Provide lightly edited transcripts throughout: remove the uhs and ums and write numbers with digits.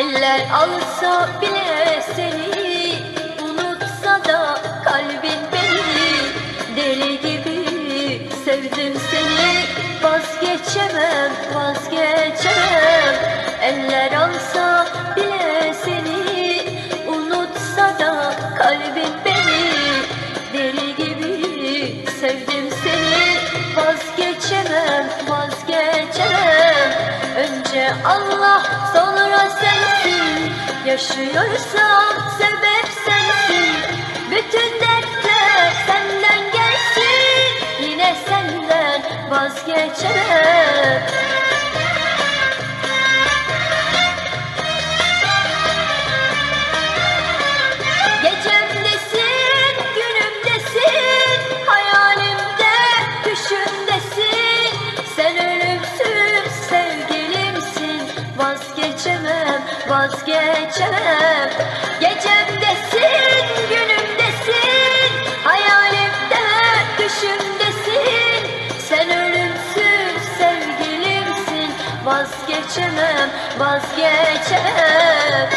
Eller alsa bile seni, unutsa da kalbin beni. Deli gibi sevdim seni, vazgeçemem, vazgeçemem. Eller alsa bile seni, unutsa da kalbin beni. Deli gibi sevdim seni, vazgeçemem, vazgeçemem. Önce Allah, sonra sensin. Yaşıyorsam sebep sensin. Bütün dertler senden gelsin, yine senden vazgeçemem. Gecemdesin, günümdesin, hayalimde, düşümdesin. Sen ölümsüz sevgilimsin, vazgeçemem, vazgeçemem. Gecemdesin, günümdesin, hayalimde, düşümdesin. Sen ölümsüz sevgilimsin, vazgeçemem, vazgeçemem.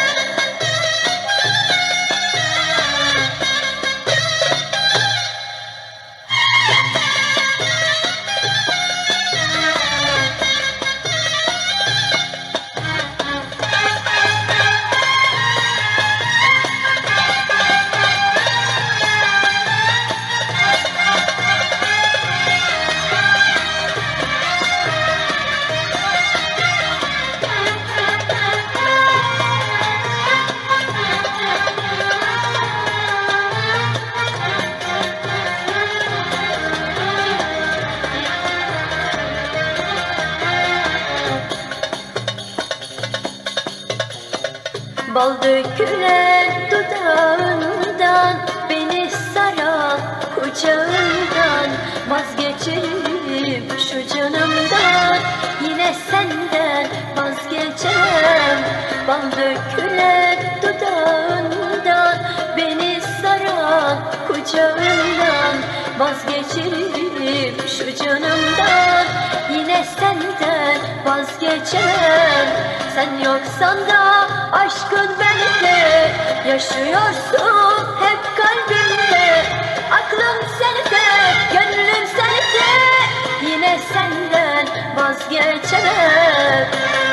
Bal dökülen dudağından, beni saran kucağından. Vazgeçerim şu canımdan, yine senden vazgeçemem. Bal dökülen dudağından, beni saran kucağından. Vazgeçerim şu canımdan, yine senden vazgeçemem. Sen yoksan da aşkın bende, yaşıyorsun hep kalbimde. Aklım sende, gönlüm sende, yine senden vazgeçemem.